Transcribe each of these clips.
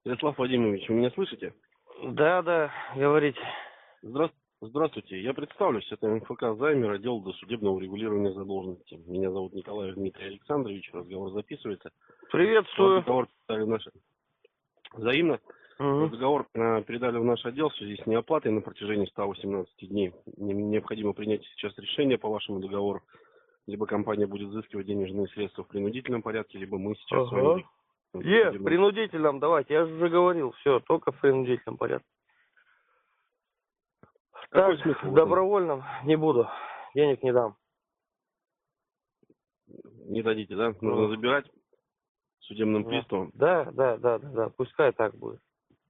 Ярослав Владимирович, вы меня слышите? Да, говорите. Здравствуйте, я представлюсь, это МФК «Займер», отдел досудебного урегулирования задолженности. Меня зовут Николаев Дмитрий Александрович, разговор записывается. Приветствую. Разговор передали в наш... Взаимно. Угу. Разговор передали в наш отдел в связи с неоплатой на протяжении 118 дней. Необходимо принять сейчас решение по вашему договору. Либо компания будет взыскивать денежные средства в принудительном порядке, либо мы сейчас с вами... В принудительном давайте, я же уже говорил, все, только в принудительном порядке. Какой Так, смысл? в добровольном не буду, денег не дам. Не дадите, да? Нужно забирать судебным приставом. Да, пускай так будет.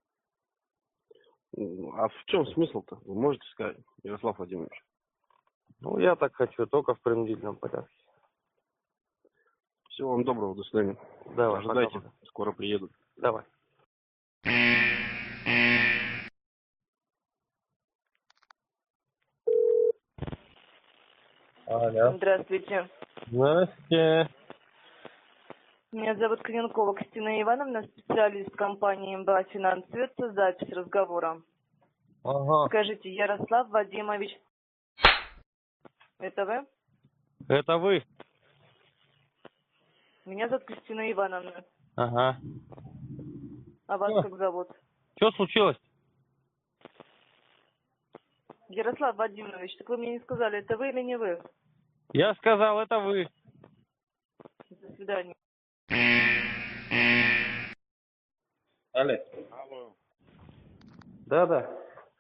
А в чем смысл-то? Вы можете сказать, Ярослав Владимирович? Ну, я так хочу, только в принудительном порядке. Всего вам доброго, до свидания. Давай, ожидайте, пока. скоро приедут. Давай. Алло. Здравствуйте. Здравствуйте. Меня зовут Клинкова Кристина Ивановна, специалист компании МБА «Финансовец». Запись разговора. Ага. Скажите, Ярослав Вадимович, это вы? Это вы? Меня зовут Кристина Ивановна. Ага. А вас как зовут? Что случилось? Ярослав Вадимович, так вы мне не сказали, это вы или не вы? Я сказал, это вы. До свидания. Алло. Да.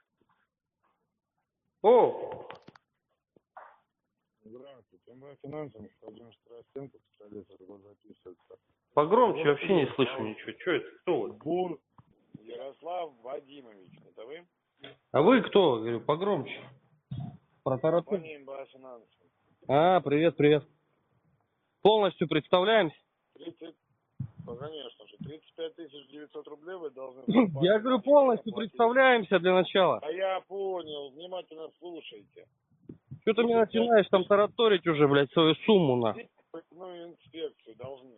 О! Здравствуйте. МБА «Финансовец», Владимир Страстенко, специалист, разговор записывается. Погромче, вообще не слышу ничего. Что это? Кто вы? Бун Ярослав Вадимович, это вы? А вы кто? Говорю, погромче. Прокуратура. Компания МБА «Финансовец». Привет. Полностью представляемся? 30, конечно же, 35 900 рублей вы должны... Я говорю, полностью представляемся для начала. А я понял, внимательно слушайте. Что ты мне начинаешь там тараторить уже, блядь, свою сумму, на? Ну, инспекцию должны.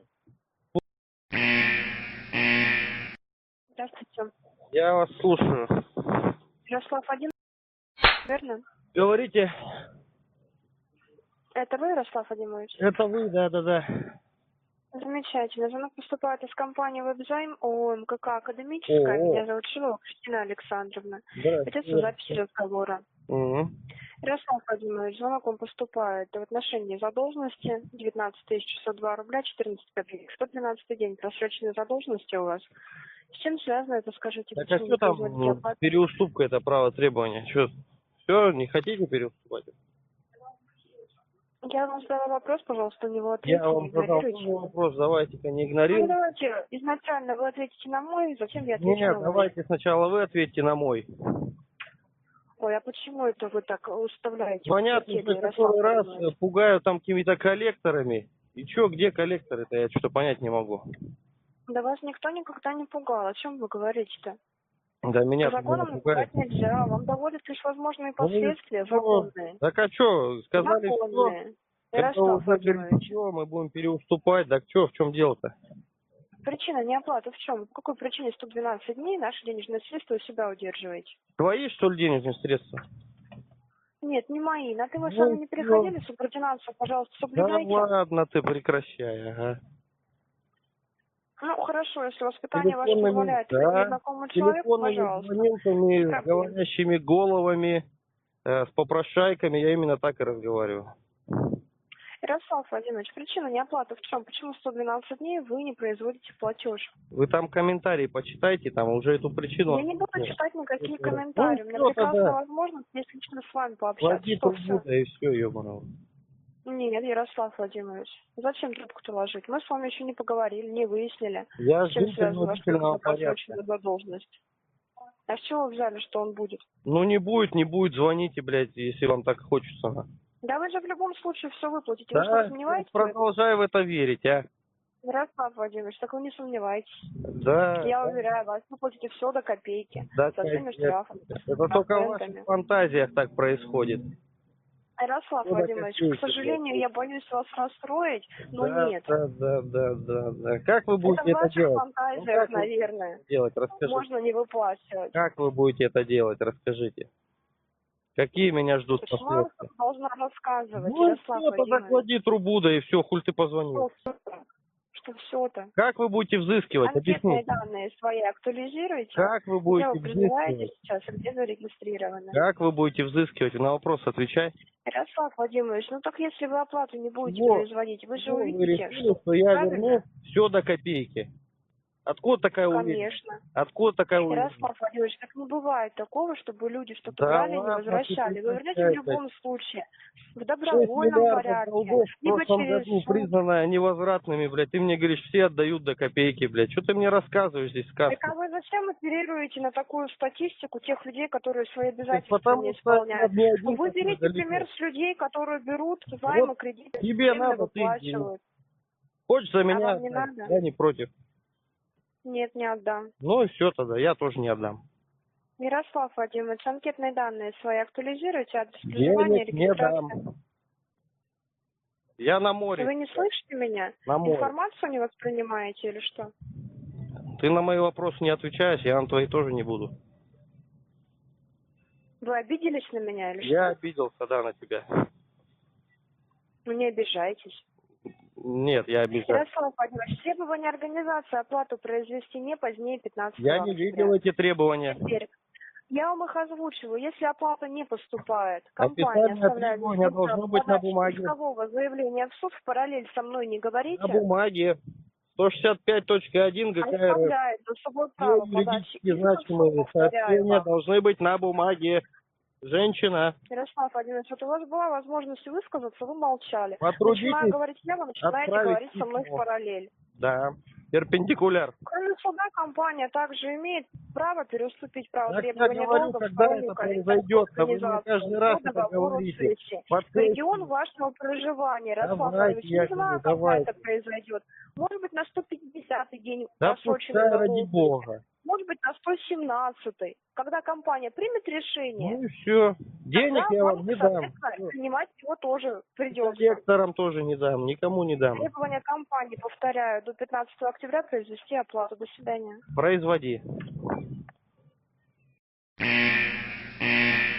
Здравствуйте. Я вас слушаю. Ярослав Вадимович, верно? Говорите. Это вы, Ярослав Вадимович? Это вы, да. Замечательно. Звонок поступает из компании «Вебзайм» ООО МКК «Академическая». О. Меня зовут Шилова Кристина Александровна. Здравствуйте. Ведется запись разговора. Угу. Ярослав Владимирович, звонок вам поступает в отношении задолженности 19 602 рубля 14 копеек. 112 день просроченной задолженности у вас. С чем связано это, скажите? Так а что там переуступка, это право требования? Что, все, не хотите переуступать? Я вам задала вопрос, пожалуйста, на него ответьте. Я вам задал вопрос, давайте-ка не игнорируйте. Ну, давайте, изначально вы ответите на мой, затем я отвечу на Нет, ваш. давайте сначала вы ответьте на мой. Ой, а почему это вы так уставляете? Понятно, что который раз пугаю там какими-то коллекторами. И что, где коллекторы-то? Я что-то понять не могу. Да вас никто никогда не пугал. О чем вы говорите-то? Да меня по законам напугать нельзя. Вам доводят лишь возможные последствия законные. Так а что, сказали, законные. Ярослав Владимирович, мы будем переуступать. Так что, в чем дело-то? Причина неоплаты в чем? По какой причине 112 дней наши денежные средства у себя удерживаете? Твои, что ли, денежные средства? Нет, не мои. На ты вы сами не переходили, субординацию, пожалуйста, соблюдайте. Да ладно, ты прекращай, ага. Ну, хорошо, если воспитание ваше позволяет незнакомому человеку, пожалуйста. Телефонными звонилками, с говорящими головами, с попрошайками, я именно так и разговариваю. Ярослав Владимирович, причина неоплаты в чем? Почему 112 дней вы не производите платеж? Вы там комментарии почитайте, там уже эту причину... Я не буду читать никакие комментарии. У меня прекрасная возможность здесь лично с вами пообщаться. Что все? И все, ебаного. Нет, Ярослав Владимирович, зачем трубку-то ложить? Мы с вами еще не поговорили, не выяснили, с чем связана ваша просроченная задолженность. А с чего вы взяли, что он будет? Ну не будет, звоните, блядь, если вам так хочется. Да вы же в любом случае все выплатите. Вы что, сомневаетесь? Продолжай в это верить, а. Ярослав Владимирович, так вы не сомневайтесь. Да. Я уверяю вас, вы платите все до копейки. Да, со всеми штрафами. Это только в ваших фантазиях так происходит. Ярослав Ну, да, Владимирович, копейки, к сожалению, я боюсь вас расстроить, но Да, нет. да. Как вы Это в будете это ваших делать? фантазиях, как вы наверное. будете делать? Расскажите. Можно не выплачивать. Как вы будете это делать? Расскажите. Какие меня ждут Почему я последствия? должна рассказывать, Ну, Ярослав все, тогда Владимирович? клади трубу, да и все, хуль ты позвонил. Что все-то? Как вы будете взыскивать? Анкетные Объясните. данные свои актуализируйте. Как вы Где будете вы проживаете взыскивать? сейчас, и где зарегистрированы? Как вы будете взыскивать? На вопрос отвечай. Ярослав Владимирович, ну так если вы оплату не будете Чего? производить, вы же Чего вы увидите, решили, что я правильно? верну все до копейки? Откуда такая уверенность? Конечно. Откуда такая уверенность? Ярослав Владимирович, так не бывает такого, чтобы люди что-то Да брали и не ладно, возвращали. ты Вы вернете в прекращай. любом случае. В 6 добровольном миллиардов порядке. долгов в Либо прошлом через году суд. признанная невозвратными, блядь. Ты мне говоришь, все отдают до копейки, блядь. Что ты мне рассказываешь здесь сказки? Так а вы зачем оперируете на такую статистику тех людей, которые свои Так обязательства потому не что исполняют? ни один Вы такой берите далеко. пример с людей, которые берут займы, Вот кредиты, тебе временно надо, ты выплачивают. Хочешь за меня? вам не отдай? надо? Я не против. Нет, не отдам. Ну и все тогда, я тоже не отдам. Ярослав Владимирович, анкетные данные свои актуализируйте, адрес проживания, Денег не регистрация. дам. Я на море. Вы не слышите меня? На море. Информацию не воспринимаете или что? Ты на мои вопросы не отвечаешь, я на твои тоже не буду. Вы обиделись на меня или Я что? обиделся, да, на тебя. Вы не обижайтесь. Нет, я обижаюсь. Ярослав Владимирович, требование организации оплату произвести не позднее 15 Я не октября. видел эти требования. Теперь, я вам их озвучиваю. Если оплата не поступает, компания Официальное оставляет требование должно быть на бумаге. искового заявления в суд, в параллель со мной не говорите. На бумаге. 165.1 ГК РФ. Оставляет за собой Все право подать юридически иск, значимые повторяю сообщения вам. должны быть на бумаге. Женщина, Ярослав Владимирович, вот у вас была возможность высказаться, вы молчали. потрудитесь Начинаю говорить я, вы начинаете отправить говорить со мной в письмо. параллель. Да, перпендикуляр. Кроме суда, компания также имеет право переступить право Так я требования говорю, долга в когда стороннюю это коллективную произойдет, а вы мне организацию каждый раз по это договору говорите. сессии. Под В регион вашего проживания, Ярослав Владимирович, я не знаю, говорю, когда давайте. это произойдет. Может быть, на 150-й день Да просроченной пускай, ради задолженности. бога. Может быть, на 117-й. Когда компания примет решение, Ну и все. Денег тогда я вам не дам. соответственно, принимать его тоже придется. Лекторам тоже не дам, никому не дам. Требования компании, повторяю, до 15 октября произвести оплату. До свидания. Производи.